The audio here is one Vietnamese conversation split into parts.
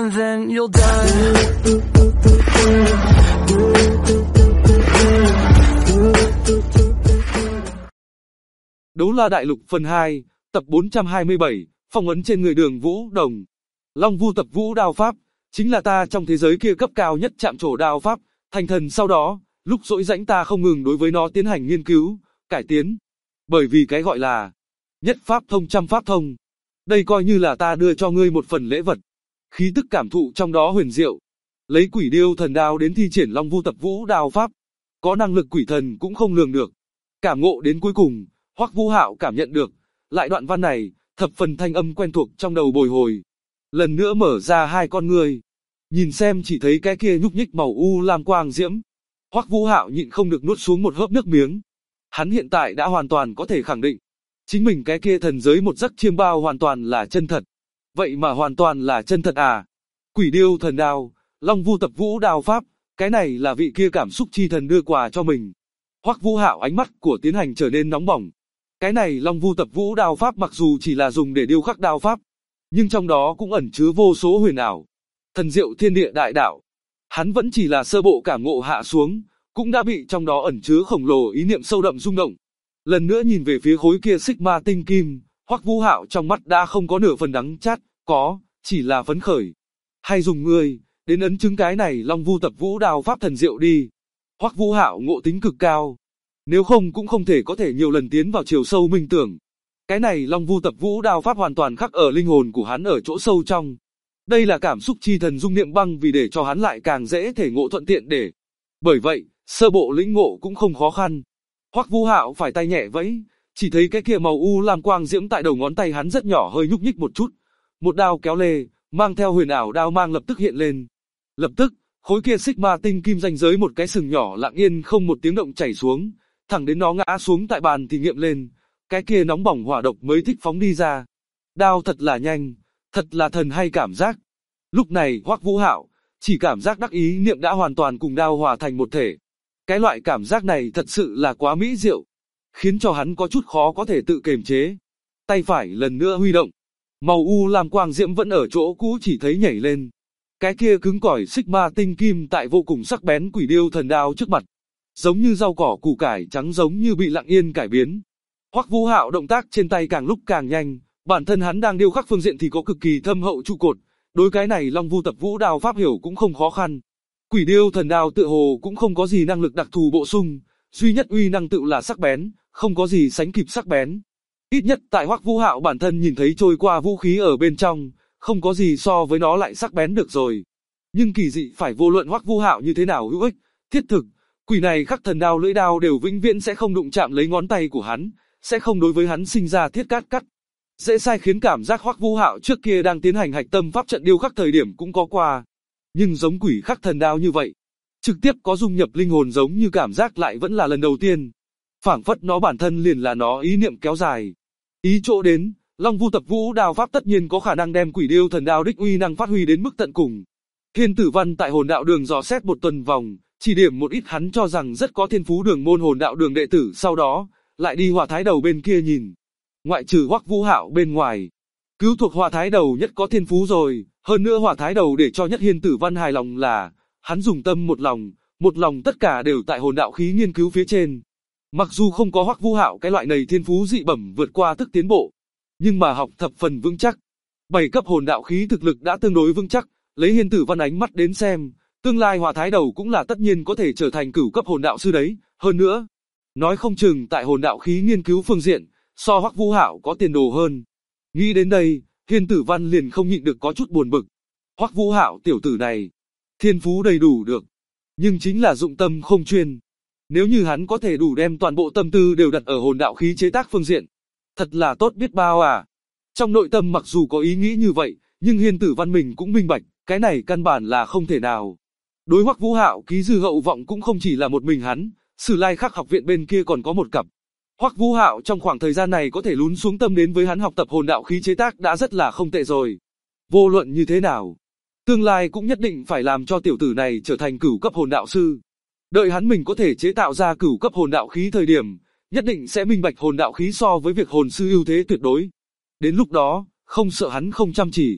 and then you'll die. Đấu La Đại Lục phần 2, tập 427, phong ấn trên người Đường Vũ Đồng. Long Vu tập vũ đao pháp, chính là ta trong thế giới kia cấp cao nhất chạm trổ đao pháp, thành thần sau đó, lúc rỗi rãnh ta không ngừng đối với nó tiến hành nghiên cứu, cải tiến. Bởi vì cái gọi là nhất pháp thông trăm pháp thông. Đây coi như là ta đưa cho ngươi một phần lễ vật. Khí tức cảm thụ trong đó huyền diệu. Lấy Quỷ Điêu thần đao đến thi triển Long Vu tập vũ đao pháp. Có năng lực quỷ thần cũng không lường được. Cảm ngộ đến cuối cùng, Hoắc Vũ Hạo cảm nhận được. Lại đoạn văn này, thập phần thanh âm quen thuộc trong đầu bồi hồi. Lần nữa mở ra hai con ngươi. Nhìn xem chỉ thấy cái kia nhúc nhích màu u lam quang diễm. Hoắc Vũ Hạo nhịn không được nuốt xuống một hớp nước miếng. Hắn hiện tại đã hoàn toàn có thể khẳng định. Chính mình cái kia thần giới một giấc chiêm bao hoàn toàn là chân thật. Vậy mà hoàn toàn là chân thật à? Quỷ Điêu thần đao, Long Vu tập vũ đao pháp, cái này là vị kia cảm xúc chi thần đưa quà cho mình. Hoắc Vũ Hạo ánh mắt của tiến hành trở nên nóng bỏng. Cái này Long Vu tập vũ đao pháp mặc dù chỉ là dùng để điêu khắc đao pháp, nhưng trong đó cũng ẩn chứa vô số huyền ảo, thần diệu thiên địa đại đạo. Hắn vẫn chỉ là sơ bộ cảm ngộ hạ xuống, cũng đã bị trong đó ẩn chứa khổng lồ ý niệm sâu đậm rung động. Lần nữa nhìn về phía khối kia xích ma tinh kim, Hoắc Vũ Hạo trong mắt đã không có nửa phần đắng chát, chỉ là phấn khởi. Hay dùng ngươi đến ấn chứng cái này Long Vu tập vũ đao pháp thần diệu đi. Hoắc Vũ Hạo ngộ tính cực cao, nếu không cũng không thể có thể nhiều lần tiến vào chiều sâu minh tưởng. Cái này Long Vu tập vũ đao pháp hoàn toàn khắc ở linh hồn của hắn ở chỗ sâu trong. Đây là cảm xúc chi thần dung niệm băng vì để cho hắn lại càng dễ thể ngộ thuận tiện để. Bởi vậy, sơ bộ lĩnh ngộ cũng không khó khăn. Hoắc Vũ Hạo phải tay nhẹ vẫy, chỉ thấy cái kia màu u lam quang diễm tại đầu ngón tay hắn rất nhỏ hơi nhúc nhích một chút. Một đao kéo lê, mang theo huyền ảo đao mang lập tức hiện lên. Lập tức, khối kia xích ma tinh kim ranh giới một cái sừng nhỏ lặng yên không một tiếng động chảy xuống, thẳng đến nó ngã xuống tại bàn thì nghiệm lên. Cái kia nóng bỏng hỏa độc mới thích phóng đi ra. Đao thật là nhanh, thật là thần hay cảm giác. Lúc này Hoắc Vũ Hạo chỉ cảm giác đắc ý niệm đã hoàn toàn cùng đao hòa thành một thể. Cái loại cảm giác này thật sự là quá mỹ diệu, khiến cho hắn có chút khó có thể tự kiềm chế. Tay phải lần nữa huy động, màu u lam quang diễm vẫn ở chỗ cũ chỉ thấy nhảy lên. Cái kia cứng cỏi xích ma tinh kim tại vô cùng sắc bén Quỷ Điêu thần đao trước mặt, giống như rau cỏ củ cải trắng giống như bị lặng yên cải biến. Hoắc Vũ Hạo động tác trên tay càng lúc càng nhanh, bản thân hắn đang điêu khắc phương diện thì có cực kỳ thâm hậu trụ cột, đối cái này Long Vu tập vũ đao pháp hiểu cũng không khó khăn. Quỷ Điêu thần đao tựa hồ cũng không có gì năng lực đặc thù bổ sung, duy nhất uy năng tự là sắc bén, không có gì sánh kịp sắc bén. Ít nhất tại Hoắc Vũ Hạo bản thân nhìn thấy trôi qua vũ khí ở bên trong, không có gì so với nó lại sắc bén được rồi. Nhưng kỳ dị phải vô luận Hoắc Vũ Hạo như thế nào hữu ích, thiết thực, quỷ này khắc thần đao lưỡi đao đều vĩnh viễn sẽ không đụng chạm lấy ngón tay của hắn, sẽ không đối với hắn sinh ra thiết cắt. Dễ sai khiến cảm giác Hoắc Vũ Hạo trước kia đang tiến hành hạch tâm pháp trận điêu khắc thời điểm cũng có qua. Nhưng giống quỷ khắc thần đao như vậy, trực tiếp có dung nhập linh hồn giống như cảm giác lại vẫn là lần đầu tiên. Phảng phất nó bản thân liền là nó ý niệm kéo dài. Ý chỗ đến, Long Vu tập vũ đao pháp tất nhiên có khả năng đem Quỷ Điêu thần đao đích uy năng phát huy đến mức tận cùng. Thiên Tử Văn tại hồn đạo đường dò xét một tuần vòng, chỉ điểm một ít hắn cho rằng rất có thiên phú đường môn hồn đạo đường đệ tử, sau đó lại đi Hỏa Thái Đầu bên kia nhìn. Ngoại trừ Hoắc Vũ Hạo bên ngoài, cứu thuộc Hỏa Thái Đầu nhất có thiên phú rồi, hơn nữa Hỏa Thái Đầu để cho Nhất Hiên Tử Văn hài lòng là, hắn dùng tâm một lòng tất cả đều tại hồn đạo khí nghiên cứu phía trên. Mặc dù không có Hoắc Vũ Hạo cái loại này thiên phú dị bẩm vượt qua thức tiến bộ, nhưng mà học thập phần vững chắc. 7 cấp hồn đạo khí thực lực đã tương đối vững chắc, lấy Hiên Tử Văn ánh mắt đến xem, tương lai Hỏa Thái Đầu cũng là tất nhiên có thể trở thành cửu cấp hồn đạo sư đấy, hơn nữa, nói không chừng tại hồn đạo khí nghiên cứu phương diện, so Hoắc Vũ Hạo có tiền đồ hơn. Nghĩ đến đây, Hiên Tử Văn liền không nhịn được có chút buồn bực. Hoắc Vũ Hạo tiểu tử này, thiên phú đầy đủ được, nhưng chính là dụng tâm không chuyên. Nếu như hắn có thể đủ đem toàn bộ tâm tư đều đặt ở hồn đạo khí chế tác phương diện, thật là tốt biết bao à. Trong nội tâm mặc dù có ý nghĩ như vậy, nhưng Hiên Tử Văn mình cũng minh bạch, cái này căn bản là không thể nào. Đối Hoắc Vũ Hạo ký dư hậu vọng cũng không chỉ là một mình hắn, Sử Lai Khắc học viện bên kia còn có một cặp. Hoắc Vũ Hạo trong khoảng thời gian này có thể lún xuống tâm đến với hắn học tập hồn đạo khí chế tác đã rất là không tệ rồi. Vô luận như thế nào, tương lai cũng nhất định phải làm cho tiểu tử này trở thành cửu cấp hồn đạo sư. Đợi hắn mình có thể chế tạo ra cửu cấp hồn đạo khí thời điểm, nhất định sẽ minh bạch hồn đạo khí so với việc hồn sư ưu thế tuyệt đối. Đến lúc đó, không sợ hắn không chăm chỉ.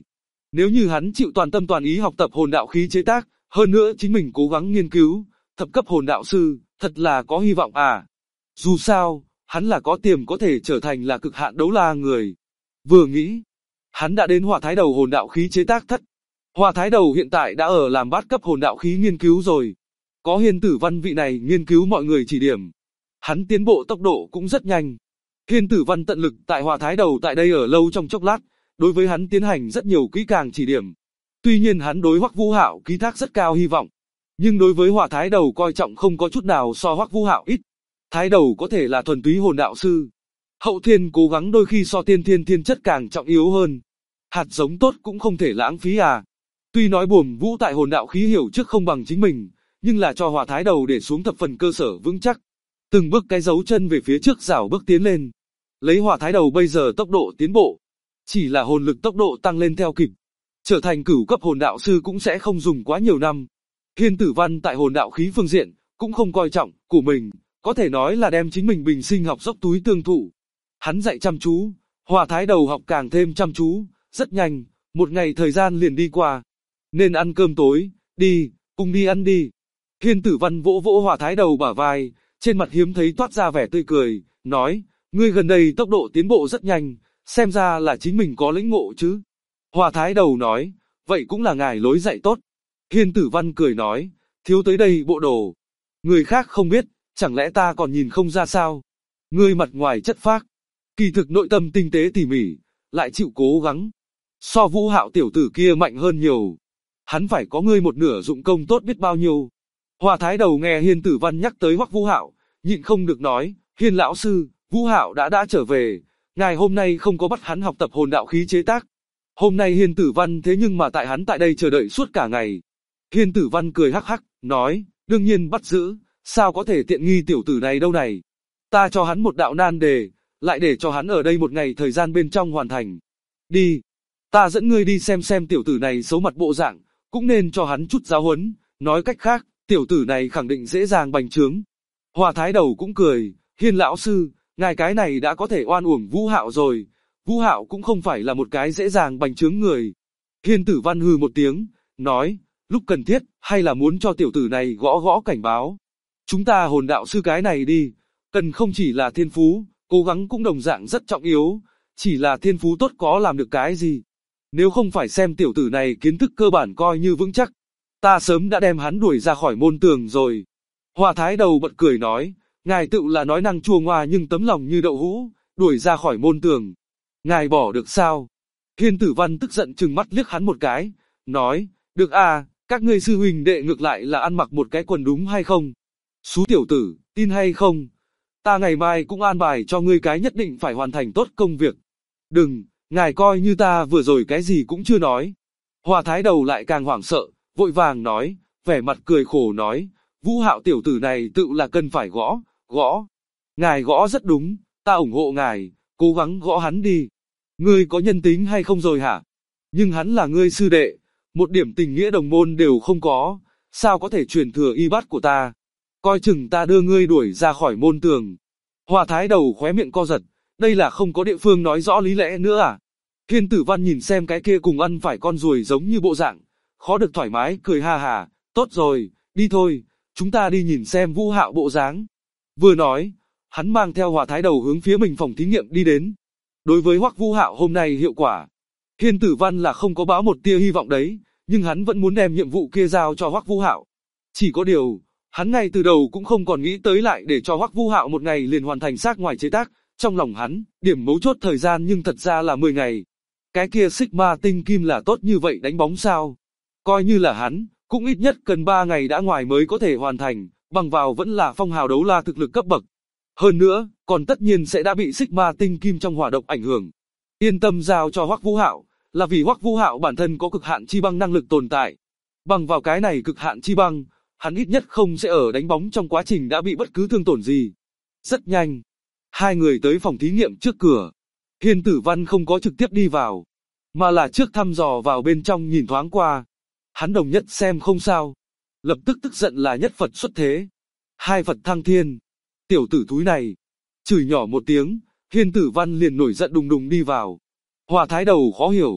Nếu như hắn chịu toàn tâm toàn ý học tập hồn đạo khí chế tác, hơn nữa chính mình cố gắng nghiên cứu, thập cấp hồn đạo sư, thật là có hy vọng à. Dù sao, hắn là có tiềm có thể trở thành là cực hạn đấu la người. Vừa nghĩ, hắn đã đến Hỏa Thái Đầu hồn đạo khí chế tác thất. Hỏa Thái Đầu hiện tại đã ở làm bát cấp hồn đạo khí nghiên cứu rồi. Có Hiên Tử Văn vị này nghiên cứu mọi người chỉ điểm. Hắn tiến bộ tốc độ cũng rất nhanh. Hiên Tử Văn tận lực tại Hỏa Thái Đầu tại đây ở lâu trong chốc lát, đối với hắn tiến hành rất nhiều kỹ càng chỉ điểm. Tuy nhiên hắn đối Hoắc Vũ Hạo ký thác rất cao hy vọng, nhưng đối với Hỏa Thái Đầu coi trọng không có chút nào so Hoắc Vũ Hạo ít. Thái Đầu có thể là thuần túy hồn đạo sư. Hậu thiên cố gắng đôi khi so tiên thiên thiên chất càng trọng yếu hơn. Hạt giống tốt cũng không thể lãng phí à. Tuy nói Bổn Vũ tại hồn đạo khí hiểu trước không bằng chính mình, nhưng là cho Hỏa Thái Đầu để xuống thập phần cơ sở vững chắc. Từng bước cái dấu chân về phía trước rảo bước tiến lên. Lấy Hỏa Thái Đầu bây giờ tốc độ tiến bộ, chỉ là hồn lực tốc độ tăng lên theo kịp. Trở thành cửu cấp hồn đạo sư cũng sẽ không dùng quá nhiều năm. Hiên Tử Văn tại hồn đạo khí phương diện, cũng không coi trọng của mình, có thể nói là đem chính mình bình sinh học dốc túi tương thụ. Hắn dạy chăm chú, Hỏa Thái Đầu học càng thêm chăm chú, rất nhanh, một ngày thời gian liền đi qua. Nên ăn cơm tối, đi, cùng đi ăn đi. Hiên Tử Văn vỗ vỗ Hỏa Thái Đầu bả vai, trên mặt hiếm thấy toát ra vẻ tươi cười, nói, ngươi gần đây tốc độ tiến bộ rất nhanh, xem ra là chính mình có lĩnh ngộ chứ. Hỏa Thái Đầu nói, vậy cũng là ngài lối dạy tốt. Hiên Tử Văn cười nói, thiếu tới đây bộ đồ. Người khác không biết, chẳng lẽ ta còn nhìn không ra sao? Ngươi mặt ngoài chất phác, kỳ thực nội tâm tinh tế tỉ mỉ, lại chịu cố gắng. So Vũ Hạo tiểu tử kia mạnh hơn nhiều. Hắn phải có ngươi một nửa dụng công tốt biết bao nhiêu. Hỏa Thái Đầu nghe Hiên Tử Văn nhắc tới Hoắc Vũ Hạo, nhịn không được nói, Hiên lão sư, Vũ Hạo đã trở về, ngài hôm nay không có bắt hắn học tập hồn đạo khí chế tác. Hôm nay Hiên Tử Văn thế nhưng mà tại hắn tại đây chờ đợi suốt cả ngày. Hiên Tử Văn cười hắc hắc, nói, đương nhiên bắt giữ, sao có thể tiện nghi tiểu tử này đâu này. Ta cho hắn một đạo nan đề, lại để cho hắn ở đây một ngày thời gian bên trong hoàn thành. Đi, ta dẫn ngươi đi xem tiểu tử này xấu mặt bộ dạng, cũng nên cho hắn chút giáo huấn, nói cách khác, tiểu tử này khẳng định dễ dàng bành trướng. Hỏa Thái Đầu cũng cười, Hiên lão sư, ngài cái này đã có thể oan uổng Vũ Hạo rồi, Vũ Hạo cũng không phải là một cái dễ dàng bành trướng người. Hiên Tử Văn hừ một tiếng, nói, lúc cần thiết, hay là muốn cho tiểu tử này gõ gõ cảnh báo. Chúng ta hồn đạo sư cái này đi, cần không chỉ là thiên phú, cố gắng cũng đồng dạng rất trọng yếu, chỉ là thiên phú tốt có làm được cái gì. Nếu không phải xem tiểu tử này kiến thức cơ bản coi như vững chắc, ta sớm đã đem hắn đuổi ra khỏi môn tường rồi. Hỏa Thái Đầu bật cười nói, ngài tự là nói năng chua ngoa nhưng tấm lòng như đậu hũ, đuổi ra khỏi môn tường. Ngài bỏ được sao? Hiên Tử Văn tức giận trừng mắt liếc hắn một cái, nói, được à, các ngươi sư huynh đệ ngược lại là ăn mặc một cái quần đúng hay không? Xú tiểu tử, tin hay không? Ta ngày mai cũng an bài cho ngươi cái nhất định phải hoàn thành tốt công việc. Đừng, ngài coi như ta vừa rồi cái gì cũng chưa nói. Hỏa Thái Đầu lại càng hoảng sợ, vội vàng nói, vẻ mặt cười khổ nói, Vũ Hạo tiểu tử này tự là cần phải gõ. Ngài gõ rất đúng, ta ủng hộ ngài, cố gắng gõ hắn đi. Ngươi có nhân tính hay không rồi hả? Nhưng hắn là ngươi sư đệ, một điểm tình nghĩa đồng môn đều không có, sao có thể truyền thừa y bát của ta? Coi chừng ta đưa ngươi đuổi ra khỏi môn tường. Hỏa Thái Đầu khóe miệng co giật, đây là không có địa phương nói rõ lý lẽ nữa à? Hiên Tử Văn nhìn xem cái kia cùng ăn phải con ruồi giống như bộ dạng, khó được thoải mái cười ha hà, tốt rồi, đi thôi, chúng ta đi nhìn xem Vũ Hạo bộ dáng. Vừa nói, hắn mang theo Hỏa Thái Đầu hướng phía mình phòng thí nghiệm đi đến. Đối với Hoắc Vũ Hạo hôm nay hiệu quả, Hiên Tử Văn là không có báo một tia hy vọng đấy, nhưng hắn vẫn muốn đem nhiệm vụ kia giao cho Hoắc Vũ Hạo. Chỉ có điều, hắn ngay từ đầu cũng không còn nghĩ tới lại để cho Hoắc Vũ Hạo một ngày liền hoàn thành xác ngoài chế tác, trong lòng hắn, điểm mấu chốt thời gian nhưng thật ra là 10 ngày. Cái kia Sigma tinh kim là tốt như vậy đánh bóng sao? Coi như là hắn, cũng ít nhất cần 3 ngày đã ngoài mới có thể hoàn thành, bằng vào vẫn là phong hào đấu la thực lực cấp bậc. Hơn nữa, còn tất nhiên sẽ đã bị Sigma tinh kim trong hỏa độc ảnh hưởng. Yên tâm giao cho Hoắc Vũ Hạo, là vì Hoắc Vũ Hạo bản thân có cực hạn chi băng năng lực tồn tại. Bằng vào cái này cực hạn chi băng, hắn ít nhất không sẽ ở đánh bóng trong quá trình đã bị bất cứ thương tổn gì. Rất nhanh, hai người tới phòng thí nghiệm trước cửa. Hiên Tử Văn không có trực tiếp đi vào, mà là trước thăm dò vào bên trong nhìn thoáng qua. Hắn đồng nhất xem không sao, lập tức tức giận là nhất Phật xuất thế. Hai Phật thăng thiên. Tiểu tử thúi này, chửi nhỏ một tiếng, Hiên Tử Văn liền nổi giận đùng đùng đi vào. Hỏa Thái Đầu khó hiểu,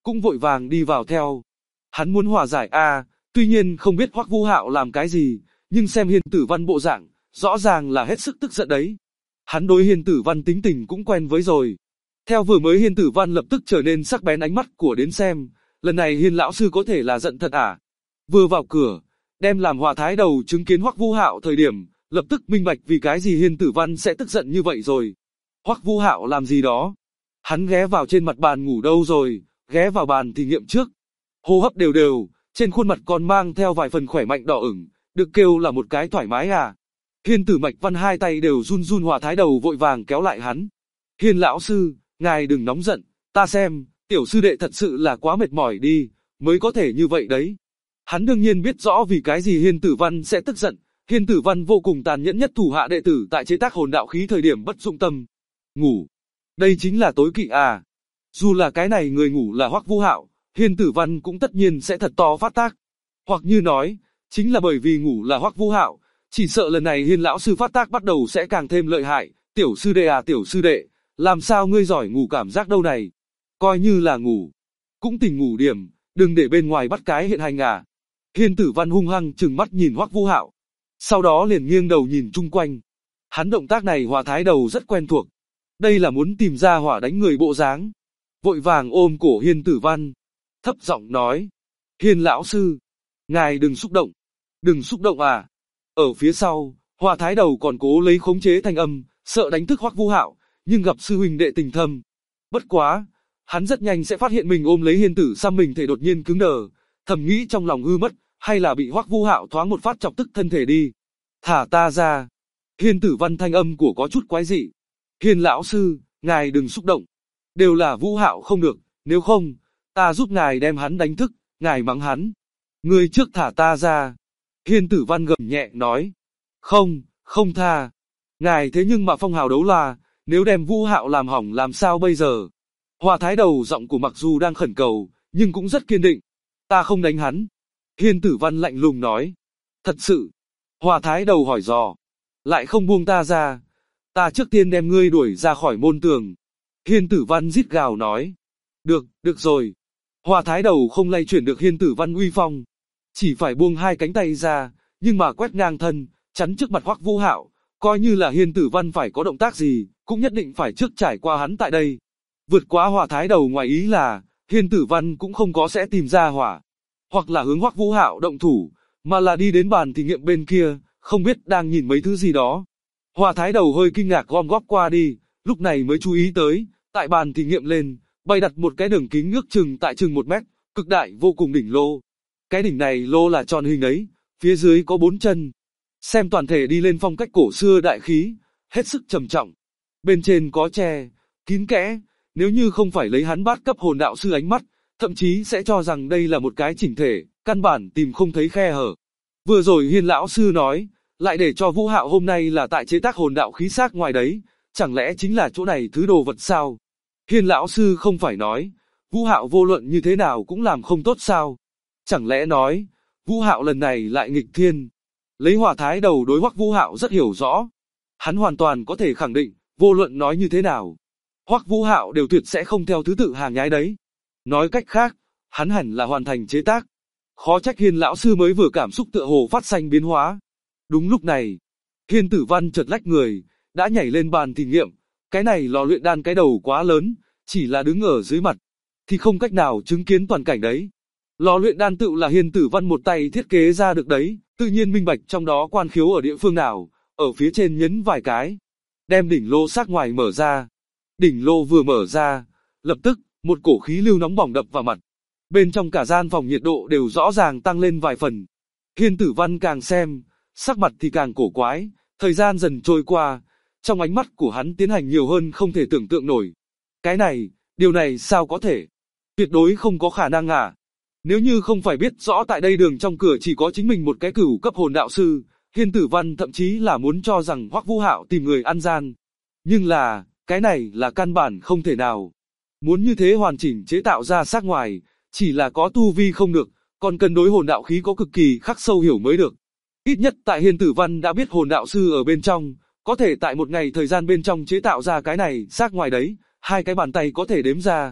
cũng vội vàng đi vào theo. Hắn muốn hòa giải tuy nhiên không biết Hoắc Vũ Hạo làm cái gì, nhưng xem Hiên Tử Văn bộ dạng, rõ ràng là hết sức tức giận đấy. Hắn đối Hiên Tử Văn tính tình cũng quen với rồi. Theo vừa mới Hiên Tử Văn lập tức trở nên sắc bén ánh mắt của đến xem, lần này Hiên lão sư có thể là giận thật à? Vừa vào cửa, đem làm Hòa Thái Đầu chứng kiến Hoắc Vũ Hạo thời điểm, lập tức minh bạch vì cái gì Hiên Tử Văn sẽ tức giận như vậy rồi. Hoắc Vũ Hạo làm gì đó? Hắn ghé vào trên mặt bàn ngủ đâu rồi, ghé vào bàn thí nghiệm trước. Hô hấp đều đều, trên khuôn mặt còn mang theo vài phần khỏe mạnh đỏ ửng, được kêu là một cái thoải mái à. Hiên Tử Mạch Văn hai tay đều run run, Hòa Thái Đầu vội vàng kéo lại hắn. Hiên lão sư, ngài đừng nóng giận, ta xem, tiểu sư đệ thật sự là quá mệt mỏi đi, mới có thể như vậy đấy. Hắn đương nhiên biết rõ vì cái gì Hiên Tử Văn sẽ tức giận, Hiên Tử Văn vô cùng tàn nhẫn nhất thủ hạ đệ tử tại chế tác hồn đạo khí thời điểm bất dụng tâm. Ngủ. Đây chính là tối kỵ à. Dù là cái này người ngủ là Hoắc Vũ Hạo, Hiên Tử Văn cũng tất nhiên sẽ thật to phát tác. Hoặc như nói, chính là bởi vì ngủ là Hoắc Vũ Hạo, chỉ sợ lần này Hiên lão sư phát tác bắt đầu sẽ càng thêm lợi hại. Tiểu sư đệ à, tiểu sư đệ, làm sao ngươi giỏi ngủ cảm giác đâu này? Coi như là ngủ, cũng tỉnh ngủ điểm, đừng để bên ngoài bắt cái hiện hành à. Hiên Tử Văn hung hăng trừng mắt nhìn Hoắc Vũ Hạo, sau đó liền nghiêng đầu nhìn chung quanh. Hắn động tác này Hòa Thái Đầu rất quen thuộc. Đây là muốn tìm ra hỏa đánh người bộ dáng. Vội vàng ôm cổ Hiên Tử Văn, thấp giọng nói: Hiên lão sư, ngài đừng xúc động. Đừng xúc động à. Ở phía sau, Hòa Thái Đầu còn cố lấy khống chế thanh âm, sợ đánh thức Hoắc Vũ Hạo, nhưng gặp sư huynh đệ tình thâm. Bất quá, hắn rất nhanh sẽ phát hiện mình ôm lấy Hiên Tử Sam mình thể đột nhiên cứng đờ, thầm nghĩ trong lòng hư mất, hay là bị Hoắc Vũ Hạo thoáng một phát chọc tức thân thể đi. Thả ta ra. Hiên Tử Văn thanh âm của có chút quái dị. Hiên lão sư, ngài đừng xúc động. Đều là Vũ Hạo không được, nếu không, ta giúp ngài đem hắn đánh thức, ngài mắng hắn. Ngươi trước thả ta ra. Hiên Tử Văn gầm nhẹ nói. Không, không tha. Ngài thế nhưng mà phong hào đấu la, nếu đem Vũ Hạo làm hỏng làm sao bây giờ? Hòa Thái Đầu giọng của mặc dù đang khẩn cầu, nhưng cũng rất kiên định. Ta không đánh hắn. Hiên Tử Văn lạnh lùng nói. Thật sự. Hòa Thái Đầu hỏi dò. Lại không buông ta ra. Ta trước tiên đem ngươi đuổi ra khỏi môn tường. Hiên Tử Văn rít gào nói. Được, được rồi. Hòa Thái Đầu không lay chuyển được Hiên Tử Văn uy phong. Chỉ phải buông hai cánh tay ra, nhưng mà quét ngang thân, chắn trước mặt Hoắc Vũ Hạo. Coi như là Hiên Tử Văn phải có động tác gì, cũng nhất định phải trước trải qua hắn tại đây. Vượt quá Hòa Thái Đầu ngoài ý là, Hiên Tử Văn cũng không có sẽ tìm ra hỏa, hoặc là hướng Hoắc Vũ Hạo động thủ, mà là đi đến bàn thí nghiệm bên kia, không biết đang nhìn mấy thứ gì đó. Hòa Thái Đầu hơi kinh ngạc gom góp qua đi, lúc này mới chú ý tới, tại bàn thí nghiệm lên, bày đặt một cái đường kính ước chừng tại chừng 1 mét, cực đại vô cùng đỉnh lô. Cái đỉnh này lô là tròn hình ấy, phía dưới có 4 chân. Xem toàn thể đi lên phong cách cổ xưa đại khí, hết sức trầm trọng. Bên trên có tre, kín kẽ, nếu như không phải lấy hắn bát cấp hồn đạo sư ánh mắt, thậm chí sẽ cho rằng đây là một cái chỉnh thể, căn bản tìm không thấy khe hở. Vừa rồi Hiên lão sư nói, lại để cho Vũ Hạo hôm nay là tại chế tác hồn đạo khí xác ngoài đấy, chẳng lẽ chính là chỗ này thứ đồ vật sao? Hiên lão sư không phải nói, Vũ Hạo vô luận như thế nào cũng làm không tốt sao? Chẳng lẽ nói, Vũ Hạo lần này lại nghịch thiên? Lấy Hòa Thái Đầu đối Hoắc Vũ Hạo rất hiểu rõ, hắn hoàn toàn có thể khẳng định, vô luận nói như thế nào, Hoắc Vũ Hạo đều tuyệt sẽ không theo thứ tự hàng nhái đấy. Nói cách khác, hắn hẳn là hoàn thành chế tác. Khó trách Hiên lão sư mới vừa cảm xúc tựa hồ phát sinh biến hóa. Đúng lúc này, Hiên Tử Văn chợt lách người, đã nhảy lên bàn thí nghiệm. Cái này lò luyện đan cái đầu quá lớn, chỉ là đứng ở dưới mặt, thì không cách nào chứng kiến toàn cảnh đấy. Lò luyện đan tự là Hiên Tử Văn một tay thiết kế ra được đấy, tự nhiên minh bạch trong đó quan khiếu ở địa phương nào, ở phía trên nhấn vài cái, đem đỉnh lô xác ngoài mở ra. Đỉnh lô vừa mở ra, lập tức, một cổ khí lưu nóng bỏng đập vào mặt. Bên trong cả gian phòng nhiệt độ đều rõ ràng tăng lên vài phần. Hiên Tử Văn càng xem, sắc mặt thì càng cổ quái, thời gian dần trôi qua, trong ánh mắt của hắn tiến hành nhiều hơn không thể tưởng tượng nổi. Cái này, điều này sao có thể? Tuyệt đối không có khả năng à? Nếu như không phải biết rõ tại đây đường trong cửa chỉ có chính mình một cái cửu cấp hồn đạo sư, Hiên Tử Văn thậm chí là muốn cho rằng Hoắc Vũ Hạo tìm người ăn gian. Nhưng là, cái này là căn bản không thể nào. Muốn như thế hoàn chỉnh chế tạo ra xác ngoài, chỉ là có tu vi không được, còn cần đối hồn đạo khí có cực kỳ khắc sâu hiểu mới được. Ít nhất tại Hiên Tử Văn đã biết hồn đạo sư ở bên trong, có thể tại một ngày thời gian bên trong chế tạo ra cái này xác ngoài đấy, 2 cái bàn tay có thể đếm ra.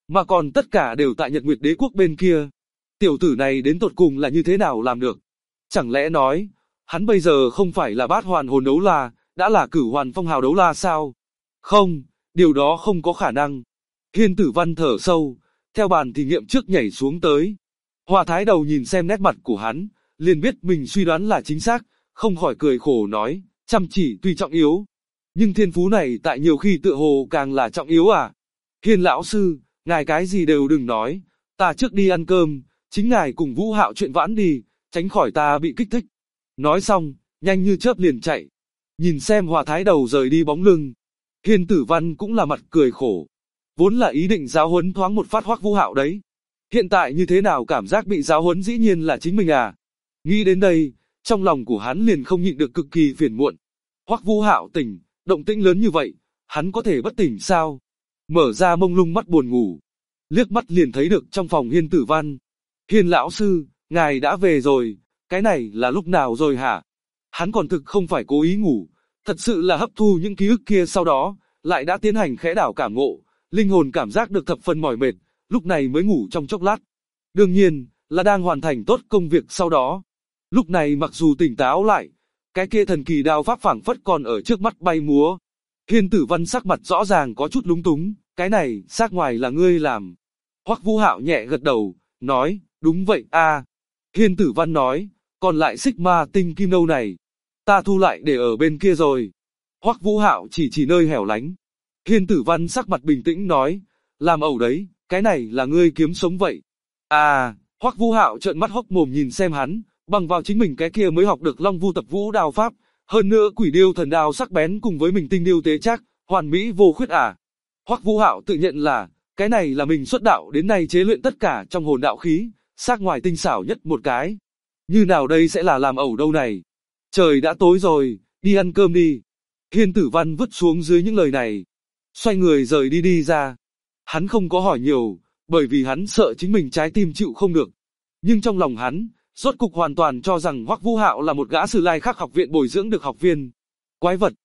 mà còn tất cả đều tại Nhật Nguyệt Đế quốc bên kia. Tiểu tử này đến tột cùng là như thế nào làm được? Chẳng lẽ nói, hắn bây giờ không phải là bát hoàn hồn đấu la, đã là cửu hoàn phong hào đấu la sao? Không, điều đó không có khả năng. Hiên Tử Văn thở sâu, theo bàn thí nghiệm trước nhảy xuống tới. Hòa Thái Đầu nhìn xem nét mặt của hắn, liền biết mình suy đoán là chính xác, không khỏi cười khổ nói, chăm chỉ tuy trọng yếu, nhưng thiên phú này tại nhiều khi tựa hồ càng là trọng yếu à. Hiên lão sư, ngài cái gì đều đừng nói, ta trước đi ăn cơm, chính ngài cùng Vũ Hạo chuyện vãn đi, tránh khỏi ta bị kích thích. Nói xong, nhanh như chớp liền chạy. Nhìn xem Hòa Thái Đầu rời đi bóng lưng, Hiên Tử Văn cũng là mặt cười khổ. Vốn là ý định giáo huấn thoáng một phát Hoắc Vũ Hạo đấy. Hiện tại như thế nào cảm giác bị giáo huấn dĩ nhiên là chính mình à. Nghĩ đến đây, trong lòng của hắn liền không nhịn được cực kỳ phiền muộn. Hoắc Vũ Hạo tỉnh, động tĩnh lớn như vậy, hắn có thể bất tỉnh sao? Mở ra mông lung mắt buồn ngủ, liếc mắt liền thấy được trong phòng Hiên Tử Văn. Hiên lão sư, ngài đã về rồi, cái này là lúc nào rồi hả? Hắn còn thực không phải cố ý ngủ, thật sự là hấp thu những ký ức kia sau đó, lại đã tiến hành khẽ đảo cảm ngộ, linh hồn cảm giác được thập phần mỏi mệt, lúc này mới ngủ trong chốc lát. Đương nhiên, là đang hoàn thành tốt công việc sau đó. Lúc này mặc dù tỉnh táo lại, cái kia thần kỳ đao pháp phảng phất còn ở trước mắt bay múa. Hiên Tử Văn sắc mặt rõ ràng có chút lúng túng, cái này, xác ngoài là ngươi làm. Hoắc Vũ Hạo nhẹ gật đầu, nói, đúng vậy a. Hiên Tử Văn nói, còn lại xích ma tinh kim nâu này, ta thu lại để ở bên kia rồi. Hoắc Vũ Hạo chỉ nơi hẻo lánh. Hiên Tử Văn sắc mặt bình tĩnh nói, làm ẩu đấy, cái này là ngươi kiếm sống vậy. À, Hoắc Vũ Hạo trợn mắt hốc mồm nhìn xem hắn, bằng vào chính mình cái kia mới học được Long Vu Tập Vũ đao pháp, hơn nữa Quỷ Điêu thần đao sắc bén cùng với mình tinh điêu tế chắc, hoàn mỹ vô khuyết à. Hoắc Vũ Hạo tự nhận là, cái này là mình xuất đạo đến nay chế luyện tất cả trong hồn đạo khí, sắc ngoài tinh xảo nhất một cái. Như nào đây sẽ là làm ẩu đâu này. Trời đã tối rồi, đi ăn cơm đi. Hiên Tử Văn vứt xuống dưới những lời này, xoay người rời đi ra. Hắn không có hỏi nhiều, bởi vì hắn sợ chính mình trái tim chịu không được. Nhưng trong lòng hắn, rốt cục hoàn toàn cho rằng Hoắc Vũ Hạo là một gã Sử Lai Khắc học viện bồi dưỡng được học viên. Quái vật.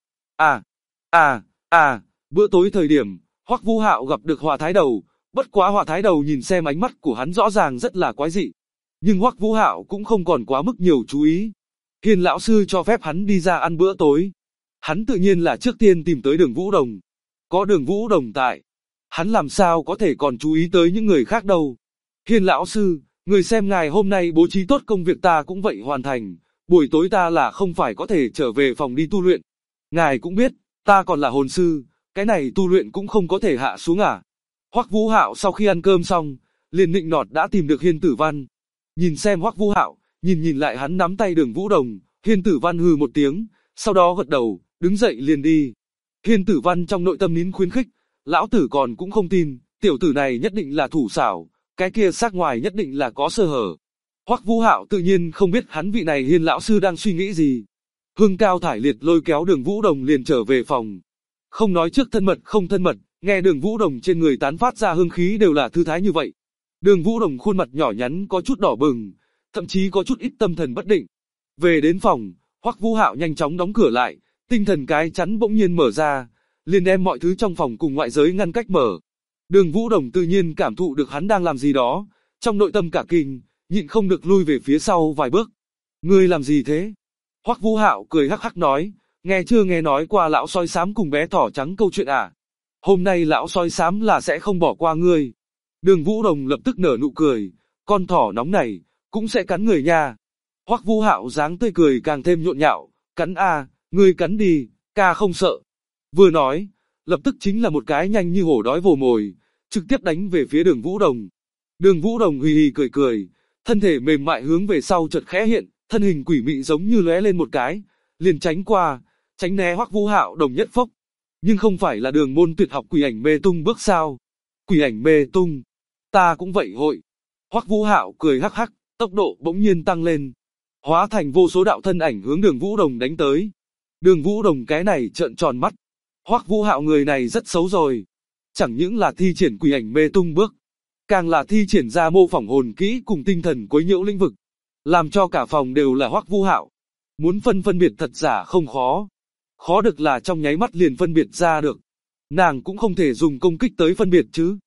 Bữa tối thời điểm, Hoắc Vũ Hạo gặp được Hòa Thái Đầu, bất quá Hòa Thái Đầu nhìn xem ánh mắt của hắn rõ ràng rất là quái dị. Nhưng Hoắc Vũ Hạo cũng không còn quá mức nhiều chú ý. Hiên lão sư cho phép hắn đi ra ăn bữa tối. Hắn tự nhiên là trước tiên tìm tới Đường Vũ Đồng. Có Đường Vũ Đồng tại, hắn làm sao có thể còn chú ý tới những người khác đâu. Hiên lão sư, người xem ngài hôm nay bố trí tốt công việc ta cũng vậy hoàn thành, buổi tối ta là không phải có thể trở về phòng đi tu luyện. Ngài cũng biết, ta còn là hồn sư, cái này tu luyện cũng không có thể hạ xuống à. Hoắc Vũ Hạo sau khi ăn cơm xong, liền nịnh nọt đã tìm được Hiên Tử Văn. Nhìn xem Hoắc Vũ Hạo, nhìn lại hắn nắm tay Đường Vũ Đồng, Hiên Tử Văn hừ một tiếng, sau đó gật đầu, đứng dậy liền đi. Hiên Tử Văn trong nội tâm nín khuyến khích, lão tử còn cũng không tin, tiểu tử này nhất định là thủ xảo, cái kia sắc ngoài nhất định là có sơ hở. Hoắc Vũ Hạo tự nhiên không biết hắn vị này Hiên lão sư đang suy nghĩ gì. Hương Cao Thải Liệt lôi kéo Đường Vũ Đồng liền trở về phòng. Không nói trước thân mật không thân mật, nghe Đường Vũ Đồng trên người tán phát ra hương khí đều là thư thái như vậy. Đường Vũ Đồng khuôn mặt nhỏ nhắn có chút đỏ bừng, thậm chí có chút ít tâm thần bất định. Về đến phòng, Hoắc Vũ Hạo nhanh chóng đóng cửa lại, tinh thần cái chắn bỗng nhiên mở ra, liền đem mọi thứ trong phòng cùng ngoại giới ngăn cách mở. Đường Vũ Đồng tự nhiên cảm thụ được hắn đang làm gì đó, trong nội tâm cả kinh, nhịn không được lui về phía sau vài bước. Ngươi làm gì thế? Hoắc Vũ Hạo cười hắc hắc nói, nghe chưa nghe nói qua lão sói xám cùng bé thỏ trắng câu chuyện à? Hôm nay lão sói xám là sẽ không bỏ qua ngươi. Đường Vũ Đồng lập tức nở nụ cười, con thỏ nóng này, cũng sẽ cắn người nha. Hoắc Vũ Hạo dáng tươi cười càng thêm nhộn nhạo, cắn a, ngươi cắn đi, ca không sợ. Vừa nói, lập tức chính là một cái nhanh như hổ đói vồ mồi, trực tiếp đánh về phía Đường Vũ Đồng. Đường Vũ Đồng hì hì cười cười, thân thể mềm mại hướng về sau chợt khẽ hiện, thân hình quỷ mị giống như lóe lên một cái, liền tránh qua, tránh né Hoắc Vũ Hạo đồng nhất phốc. Nhưng không phải là đường môn tuyệt học quỷ ảnh mê tung bước sao? Quỷ ảnh mê tung, ta cũng vậy hội. Hoắc Vũ Hạo cười hắc hắc, tốc độ bỗng nhiên tăng lên, hóa thành vô số đạo thân ảnh hướng Đường Vũ Đồng đánh tới. Đường Vũ Đồng cái này trợn tròn mắt, Hoắc Vũ Hạo người này rất xấu rồi. Chẳng những là thi triển quỷ ảnh mê tung bước, càng là thi triển ra mô phỏng hồn kỹ cùng tinh thần quấy nhiễu lĩnh vực, làm cho cả phòng đều là Hoắc Vũ Hạo. Muốn phân biệt thật giả không khó, khó được là trong nháy mắt liền phân biệt ra được. Nàng cũng không thể dùng công kích tới phân biệt chứ.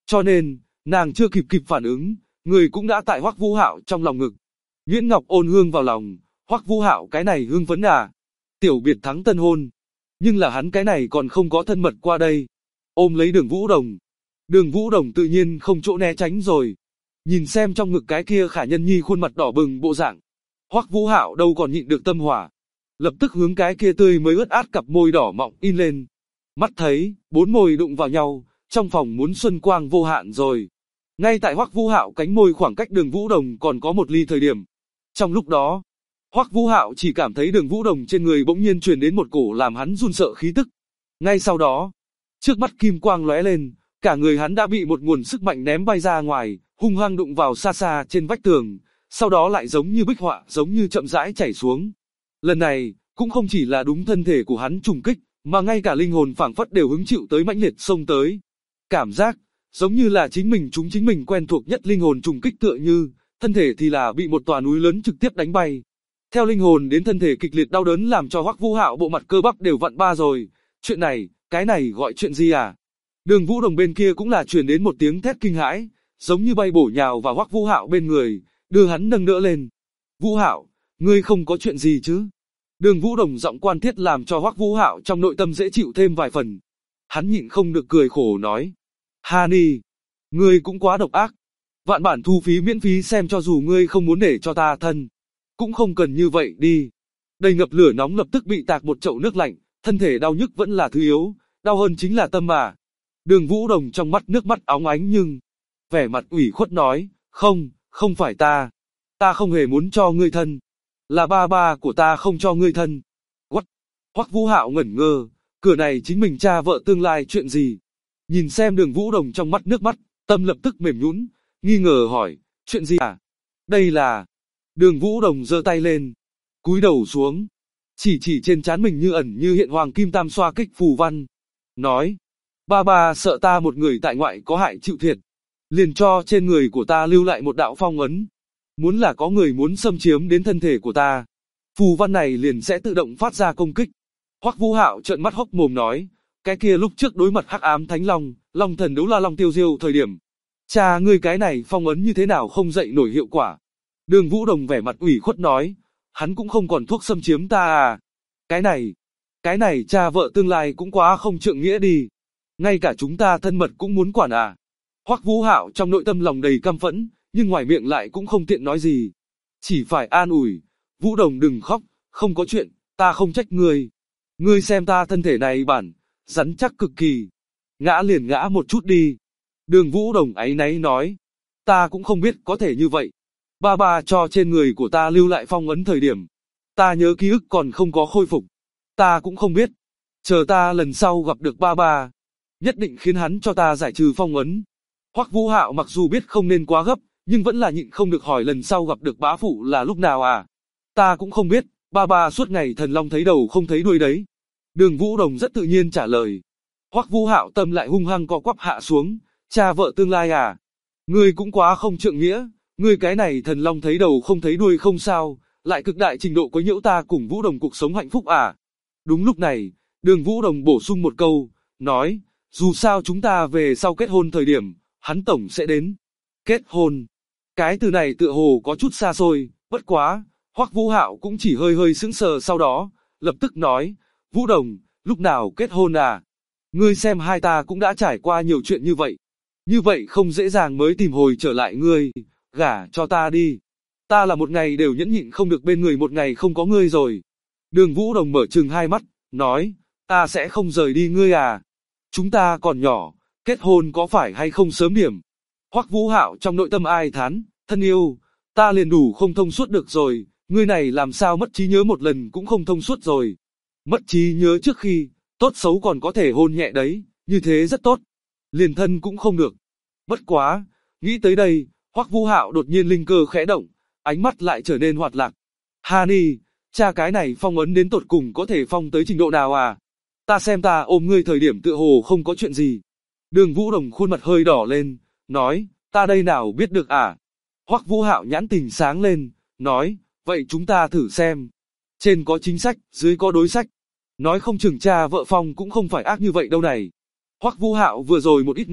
Cho nên, nàng chưa kịp phản ứng, người cũng đã tại Hoắc Vũ Hạo trong lòng ngực. Nguyễn Ngọc ôn hương vào lòng, Hoắc Vũ Hạo cái này hưng phấn à. Tiểu biệt thắng tân hôn. Nhưng là hắn cái này còn không có thân mật qua đây. Ôm lấy Đường Vũ Đồng. Đường Vũ Đồng tự nhiên không chỗ né tránh rồi. Nhìn xem trong ngực cái kia khả nhân nhi khuôn mặt đỏ bừng bộ dạng. Hoắc Vũ Hạo đâu còn nhịn được tâm hỏa. Lập tức hướng cái kia tươi mới ướt át cặp môi đỏ mọng in lên. Mắt thấy, bốn môi đụng vào nhau, trong phòng muốn xuân quang vô hạn rồi. Ngay tại Hoắc Vũ Hạo cánh môi khoảng cách Đường Vũ Đồng còn có một ly thời điểm. Trong lúc đó, Hoắc Vũ Hạo chỉ cảm thấy Đường Vũ Đồng trên người bỗng nhiên truyền đến một cổ làm hắn run sợ khí tức. Ngay sau đó, trước mắt kim quang lóe lên, cả người hắn đã bị một nguồn sức mạnh ném bay ra ngoài, hung hăng đụng vào xa xa trên vách tường, sau đó lại giống như bích họa, giống như chậm rãi chảy xuống. Lần này, cũng không chỉ là đúng thân thể của hắn trùng kích, mà ngay cả linh hồn phảng phất đều hứng chịu tới mãnh liệt xông tới. Cảm giác, giống như là chính mình quen thuộc nhất linh hồn trùng kích tựa như, thân thể thì là bị một tòa núi lớn trực tiếp đánh bay. Theo linh hồn đến thân thể kịch liệt đau đớn làm cho Hoắc Vũ Hạo bộ mặt cơ bắp đều vặn ba rồi. Chuyện này, cái này gọi chuyện gì à? Đường Vũ Đồng bên kia cũng là truyền đến một tiếng thét kinh hãi, giống như bay bổ nhào vào Hoắc Vũ Hạo bên người, đưa hắn nâng đỡ lên. Vũ Hạo, ngươi không có chuyện gì chứ? Đường Vũ Đồng giọng quan thiết làm cho Hoắc Vũ Hạo trong nội tâm dễ chịu thêm vài phần. Hắn nhịn không được cười khổ nói. Hani, ngươi cũng quá độc ác. Vạn bản thu phí miễn phí xem cho dù ngươi không muốn để cho ta thân. Cũng không cần như vậy đi. Đầy ngập lửa nóng lập tức bị tạc một chậu nước lạnh, thân thể đau nhức vẫn là thứ yếu, đau hơn chính là tâm mà. Đường Vũ Đồng trong mắt nước mắt óng ánh nhưng, vẻ mặt ủy khuất nói, không phải ta. Ta không hề muốn cho ngươi thân. Là ba ba của ta không cho ngươi thân. What? Hoắc Vũ Hạo ngẩn ngơ, cửa này chính mình cha vợ tương lai chuyện gì? Nhìn xem Đường Vũ Đồng trong mắt nước mắt, tâm lập tức mềm nhũn, nghi ngờ hỏi, chuyện gì à? Đây là... Đường Vũ Đồng giơ tay lên, cúi đầu xuống, chỉ trên trán mình như ẩn như hiện hoàng kim tam xoa kích phù văn, nói, ba sợ ta một người tại ngoại có hại chịu thiệt, liền cho trên người của ta lưu lại một đạo phong ấn, muốn là có người muốn xâm chiếm đến thân thể của ta, phù văn này liền sẽ tự động phát ra công kích. Hoắc Vũ Hạo trợn mắt hốc mồm nói, cái kia lúc trước đối mặt Hắc Ám Thánh Long, Long Thần đấu la Long Tiêu Diêu thời điểm, cha ngươi cái này phong ấn như thế nào không dậy nổi hiệu quả. Đường Vũ Đồng vẻ mặt ủy khuất nói, hắn cũng không còn thuốc xâm chiếm ta à. Cái này cha vợ tương lai cũng quá không trượng nghĩa đi. Ngay cả chúng ta thân mật cũng muốn quản à. Hoắc Vũ Hạo trong nội tâm lòng đầy căm phẫn, nhưng ngoài miệng lại cũng không tiện nói gì. Chỉ phải an ủi, Vũ Đồng đừng khóc, không có chuyện, ta không trách ngươi. Ngươi xem ta thân thể này bản, rắn chắc cực kỳ. Ngã liền ngã một chút đi. Đường Vũ Đồng áy náy nói, ta cũng không biết có thể như vậy. Ba cho trên người của ta lưu lại phong ấn thời điểm. Ta nhớ ký ức còn không có khôi phục. Ta cũng không biết. Chờ ta lần sau gặp được ba. Nhất định khiến hắn cho ta giải trừ phong ấn. Hoắc Vũ Hạo mặc dù biết không nên quá gấp, nhưng vẫn là nhịn không được hỏi lần sau gặp được bá phụ là lúc nào à. Ta cũng không biết, ba suốt ngày thần long thấy đầu không thấy đuôi đấy. Đường Vũ Đồng rất tự nhiên trả lời. Hoắc Vũ Hạo tâm lại hung hăng co quắp hạ xuống. Cha vợ tương lai à. Ngươi cũng quá không trượng nghĩa. Ngươi cái này thần long thấy đầu không thấy đuôi không sao, lại cực đại trình độ quấy nhiễu ta cùng Vũ Đồng cuộc sống hạnh phúc à. Đúng lúc này, Đường Vũ Đồng bổ sung một câu, nói, dù sao chúng ta về sau kết hôn thời điểm, hắn tổng sẽ đến. Kết hôn. Cái từ này tựa hồ có chút xa xôi, bất quá, Hoắc Vũ Hạo cũng chỉ hơi sững sờ sau đó, lập tức nói, Vũ Đồng, lúc nào kết hôn à? Ngươi xem hai ta cũng đã trải qua nhiều chuyện như vậy không dễ dàng mới tìm hồi trở lại ngươi. Gả cho ta đi. Ta là một ngày đều nhẫn nhịn không được bên người một ngày không có ngươi rồi. Đường Vũ Đồng mở trừng hai mắt, nói, ta sẽ không rời đi ngươi à. Chúng ta còn nhỏ, kết hôn có phải hay không sớm điểm. Hoắc Vũ Hạo trong nội tâm ai thán, thân yêu, ta liền đủ không thông suốt được rồi, ngươi này làm sao mất trí nhớ một lần cũng không thông suốt rồi. Mất trí nhớ trước khi, tốt xấu còn có thể hôn nhẹ đấy, như thế rất tốt. Liền thân cũng không được. Bất quá, nghĩ tới đây, Hoắc Vũ Hạo đột nhiên linh cơ khẽ động, ánh mắt lại trở nên hoạt lạc. Hani, cha cái này phong ấn đến tột cùng có thể phong tới trình độ nào à? Ta xem ta ôm ngươi thời điểm tựa hồ không có chuyện gì. Đường Vũ Đồng khuôn mặt hơi đỏ lên, nói, ta đây nào biết được à? Hoắc Vũ Hạo nhãn tình sáng lên, nói, vậy chúng ta thử xem. Trên có chính sách, dưới có đối sách. Nói không chừng cha vợ phong cũng không phải ác như vậy đâu này. Hoắc Vũ Hạo vừa rồi một ít ngã,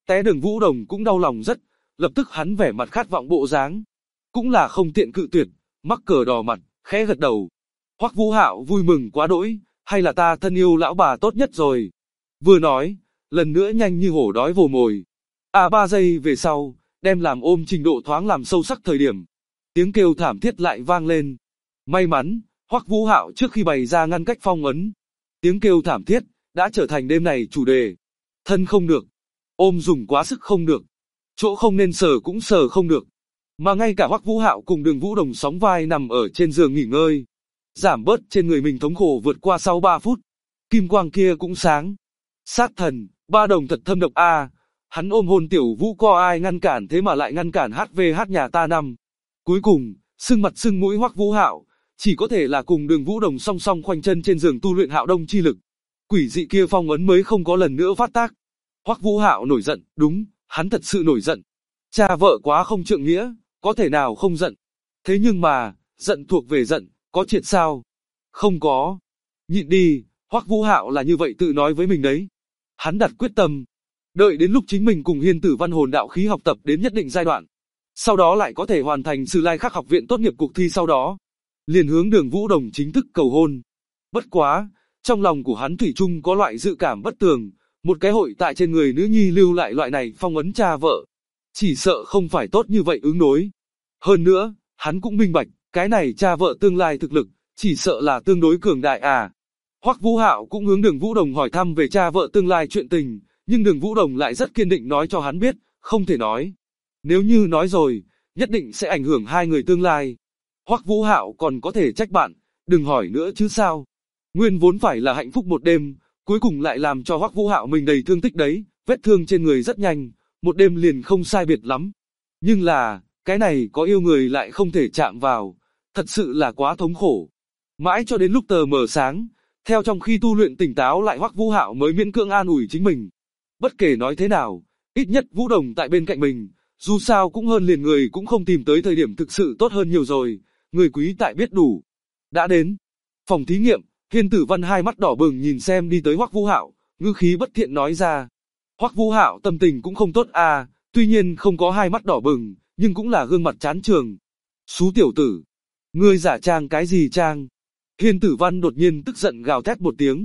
Té Đường Vũ Đồng cũng đau lòng rất, lập tức hắn vẻ mặt khát vọng bộ dáng, cũng là không tiện cự tuyệt, mắc cờ đỏ mặt, khẽ gật đầu. Hoắc Vũ Hạo vui mừng quá đỗi, hay là ta thân yêu lão bà tốt nhất rồi. Vừa nói, lần nữa nhanh như hổ đói vồ mồi. 3 giây về sau, đem làm ôm trình độ thoáng làm sâu sắc thời điểm. Tiếng kêu thảm thiết lại vang lên. May mắn, Hoắc Vũ Hạo trước khi bày ra ngăn cách phong ấn. Tiếng kêu thảm thiết, đã trở thành đêm này chủ đề. Thân không được, ôm dùng quá sức không được, chỗ không nên sờ cũng sờ không được. Mà ngay cả Hoắc Vũ Hạo cùng Đường Vũ Đồng sóng vai nằm ở trên giường nghỉ ngơi. Giảm bớt trên người mình thống khổ vượt qua sau 3 phút. Kim quang kia cũng sáng. Sát thần, ba đồng thật thâm độc a. Hắn ôm hôn Tiểu Vũ có ai ngăn cản thế mà lại ngăn cản HVH nhà ta năm. Cuối cùng, sưng mặt sưng mũi Hoắc Vũ Hạo, chỉ có thể là cùng Đường Vũ Đồng song song khoanh chân trên giường tu luyện Hạo Đông chi lực. Quỷ dị kia phong ấn mới không có lần nữa phát tác. Hoắc Vũ Hạo nổi giận, đúng, hắn thật sự nổi giận. Cha vợ quá không trượng nghĩa, có thể nào không giận. Thế nhưng mà, giận thuộc về giận, có triệt sao? Không có. Nhịn đi, Hoắc Vũ Hạo là như vậy tự nói với mình đấy. Hắn đặt quyết tâm. Đợi đến lúc chính mình cùng Hiên Tử Văn hồn đạo khí học tập đến nhất định giai đoạn. Sau đó lại có thể hoàn thành Sử Lai Khắc học viện tốt nghiệp cuộc thi sau đó. Liền hướng Đường Vũ Đồng chính thức cầu hôn. Bất quá, trong lòng của hắn thủy chung có loại dự cảm bất tường. Một cái hội tại trên người nữ nhi lưu lại loại này phong ấn cha vợ. Chỉ sợ không phải tốt như vậy ứng đối. Hơn nữa, hắn cũng minh bạch, cái này cha vợ tương lai thực lực, chỉ sợ là tương đối cường đại à. Hoắc Vũ Hạo cũng hướng Đường Vũ Đồng hỏi thăm về cha vợ tương lai chuyện tình, nhưng Đường Vũ Đồng lại rất kiên định nói cho hắn biết, không thể nói. Nếu như nói rồi, nhất định sẽ ảnh hưởng hai người tương lai. Hoắc Vũ Hạo còn có thể trách bạn, đừng hỏi nữa chứ sao. Nguyên vốn phải là hạnh phúc một đêm, cuối cùng lại làm cho Hoắc Vũ Hạo mình đầy thương tích đấy, vết thương trên người rất nhanh, một đêm liền không sai biệt lắm. Nhưng là, cái này có yêu người lại không thể chạm vào, thật sự là quá thống khổ. Mãi cho đến lúc tờ mờ sáng, theo trong khi tu luyện tỉnh táo lại Hoắc Vũ Hạo mới miễn cưỡng an ủi chính mình. Bất kể nói thế nào, ít nhất Vũ Đồng tại bên cạnh mình, dù sao cũng hơn liền người cũng không tìm tới thời điểm thực sự tốt hơn nhiều rồi, người quý tại biết đủ. Đã đến phòng thí nghiệm, Hiên Tử Văn hai mắt đỏ bừng nhìn xem đi tới Hoắc Vũ Hạo, ngữ khí bất thiện nói ra. Hoắc Vũ Hạo tâm tình cũng không tốt à, tuy nhiên không có hai mắt đỏ bừng, nhưng cũng là gương mặt chán trường. Xú tiểu tử, ngươi giả trang cái gì trang? Hiên Tử Văn đột nhiên tức giận gào thét một tiếng.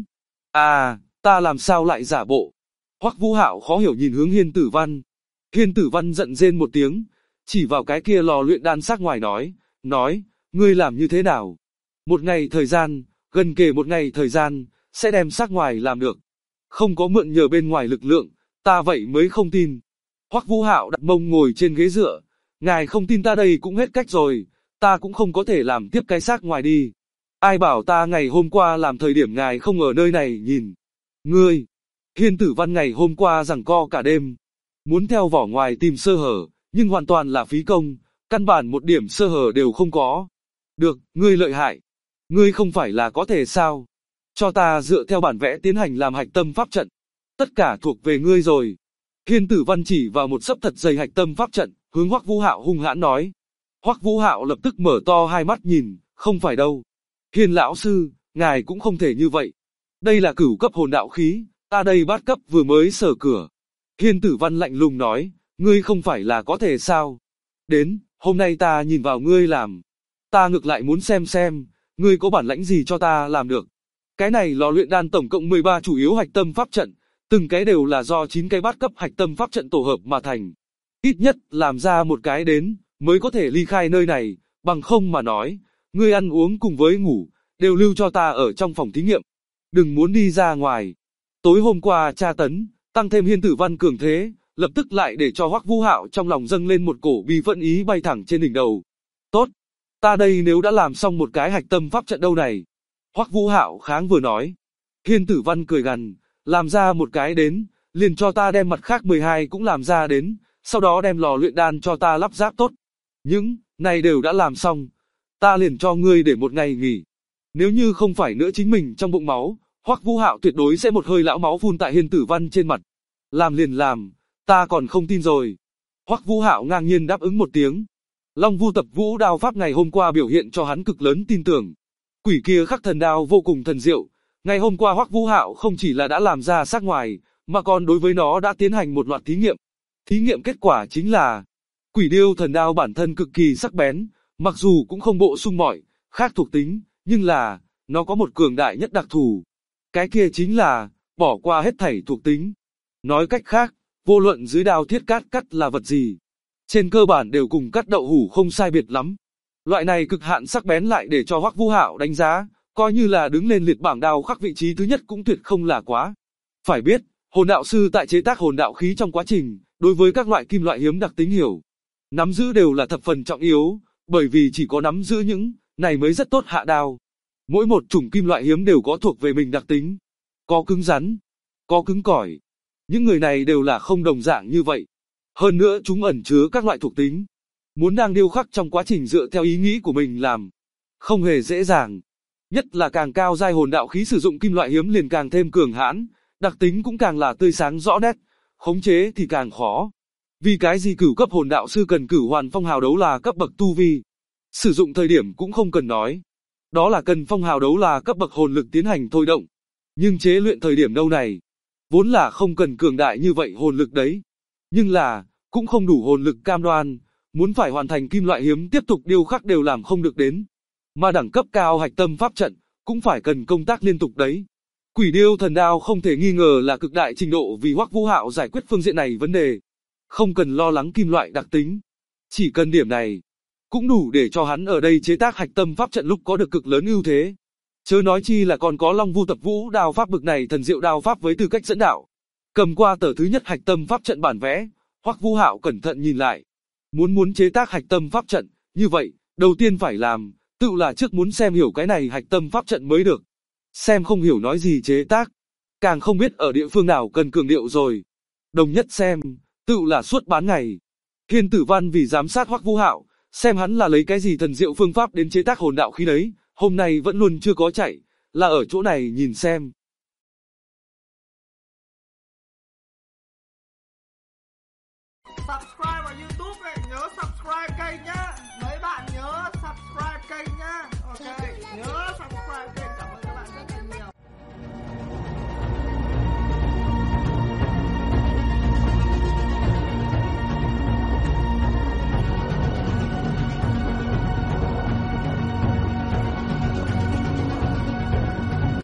À, ta làm sao lại giả bộ? Hoắc Vũ Hạo khó hiểu nhìn hướng Hiên Tử Văn. Hiên Tử Văn giận rên một tiếng, chỉ vào cái kia lò luyện đan xác ngoài nói, ngươi làm như thế nào? Một ngày thời gian, gần kề một ngày thời gian, sẽ đem xác ngoài làm được. Không có mượn nhờ bên ngoài lực lượng, ta vậy mới không tin. Hoắc Vũ Hạo đặt mông ngồi trên ghế dựa, ngài không tin ta đây cũng hết cách rồi, ta cũng không có thể làm tiếp cái xác ngoài đi. Ai bảo ta ngày hôm qua làm thời điểm ngài không ở nơi này nhìn. Ngươi, Hiên Tử Văn ngày hôm qua giằng co cả đêm, muốn theo vỏ ngoài tìm sơ hở, nhưng hoàn toàn là phí công, căn bản một điểm sơ hở đều không có. Được, ngươi lợi hại. Ngươi không phải là có thể sao? Cho ta dựa theo bản vẽ tiến hành làm hạch tâm pháp trận. Tất cả thuộc về ngươi rồi. Hiên Tử Văn chỉ vào một sấp thật dày hạch tâm pháp trận, hướng Hoắc Vũ Hạo hung hãn nói. Hoắc Vũ Hạo lập tức mở to hai mắt nhìn, không phải đâu. Hiên lão sư, ngài cũng không thể như vậy. Đây là cửu cấp hồn đạo khí, ta đây bát cấp vừa mới sở cửa. Hiên Tử Văn lạnh lùng nói, ngươi không phải là có thể sao? Đến, hôm nay ta nhìn vào ngươi làm. Ta ngược lại muốn xem, ngươi có bản lãnh gì cho ta làm được. Cái này lò luyện đan tổng cộng 13 chủ yếu hạch tâm pháp trận, từng cái đều là do 9 cái bát cấp hạch tâm pháp trận tổ hợp mà thành. Ít nhất làm ra một cái đến, mới có thể ly khai nơi này, bằng không mà nói, ngươi ăn uống cùng với ngủ, đều lưu cho ta ở trong phòng thí nghiệm. Đừng muốn đi ra ngoài. Tối hôm qua tra tấn, tăng thêm Hiên Tử Văn cường thế, lập tức lại để cho Hoắc Vũ Hạo trong lòng dâng lên một cổ bi phẫn ý bay thẳng trên đỉnh đầu. Tốt, ta đây nếu đã làm xong một cái hạch tâm pháp trận đâu này. Hoắc Vũ Hạo kháng vừa nói. Hiên Tử Văn cười gằn, làm ra một cái đến, liền cho ta đem mặt khác 12 cũng làm ra đến, sau đó đem lò luyện đan cho ta lắp ráp tốt. Những này đều đã làm xong, ta liền cho ngươi để một ngày nghỉ. Nếu như không phải nữa chính mình trong bụng máu, Hoắc Vũ Hạo tuyệt đối sẽ một hơi lão máu phun tại Hiên Tử Văn trên mặt. Làm liền làm, ta còn không tin rồi. Hoắc Vũ Hạo ngang nhiên đáp ứng một tiếng. Long Vu Tập Vũ đao pháp ngày hôm qua biểu hiện cho hắn cực lớn tin tưởng. Quỷ kia khắc thần đao vô cùng thần diệu. Ngày hôm qua Hoắc Vũ Hạo không chỉ là đã làm ra sắc ngoài, mà còn đối với nó đã tiến hành một loạt thí nghiệm. Thí nghiệm kết quả chính là Quỷ điêu thần đao bản thân cực kỳ sắc bén, mặc dù cũng không bổ sung mọi khác thuộc tính, nhưng là nó có một cường đại nhất đặc thù. Cái kia chính là bỏ qua hết thảy thuộc tính. Nói cách khác, vô luận dưới đao thiết cắt là vật gì, trên cơ bản đều cùng cắt đậu hủ không sai biệt lắm. Loại này cực hạn sắc bén lại để cho Hoắc Vũ Hạo đánh giá, coi như là đứng lên liệt bảng đao khắc vị trí thứ nhất cũng tuyệt không là quá. Phải biết, hồn đạo sư tại chế tác hồn đạo khí trong quá trình, đối với các loại kim loại hiếm đặc tính hiểu, nắm giữ đều là thập phần trọng yếu, bởi vì chỉ có nắm giữ những này mới rất tốt hạ đao. Mỗi một chủng kim loại hiếm đều có thuộc về mình đặc tính, có cứng rắn, có cứng cỏi. Những người này đều là không đồng dạng như vậy. Hơn nữa chúng ẩn chứa các loại thuộc tính. Muốn đang điêu khắc trong quá trình dựa theo ý nghĩ của mình làm, không hề dễ dàng. Nhất là càng cao giai hồn đạo khí sử dụng kim loại hiếm liền càng thêm cường hãn, đặc tính cũng càng là tươi sáng rõ nét, khống chế thì càng khó. Vì cái gì cửu cấp hồn đạo sư cần cửu hoàn phong hào đấu là cấp bậc tu vi. Sử dụng thời điểm cũng không cần nói. Đó là cần phong hào đấu là cấp bậc hồn lực tiến hành thôi động. Nhưng chế luyện thời điểm đâu này, vốn là không cần cường đại như vậy hồn lực đấy. Nhưng là, cũng không đủ hồn lực cam đoan, muốn phải hoàn thành kim loại hiếm tiếp tục điêu khắc đều làm không được đến. Mà đẳng cấp cao hạch tâm pháp trận, cũng phải cần công tác liên tục đấy. Quỷ điêu thần đao không thể nghi ngờ là cực đại trình độ vì Hoắc Vũ Hạo giải quyết phương diện này vấn đề. Không cần lo lắng kim loại đặc tính. Chỉ cần điểm này, cũng đủ để cho hắn ở đây chế tác hạch tâm pháp trận lúc có được cực lớn ưu thế. Chớ nói chi là còn có Long Vu Tập Vũ đao pháp bực này thần diệu đao pháp với tư cách dẫn đạo. Cầm qua tờ thứ nhất hạch tâm pháp trận bản vẽ, Hoắc Vũ Hạo cẩn thận nhìn lại. Muốn chế tác hạch tâm pháp trận, như vậy, đầu tiên phải làm, tự là trước muốn xem hiểu cái này hạch tâm pháp trận mới được. Xem không hiểu nói gì chế tác, càng không biết ở địa phương nào cần cường điệu rồi. Đồng nhất xem, tự là suốt bán ngày. Thiên Tử Văn vì giám sát Hoắc Vũ Hạo, xem hắn là lấy cái gì thần diệu phương pháp đến chế tác hồn đạo khí đấy, hôm nay vẫn luôn chưa có chạy, là ở chỗ này nhìn xem. Subscribe vào YouTube này, nhớ subscribe kênh nhá. Mấy bạn nhớ subscribe kênh nhá. Ok, nhớ.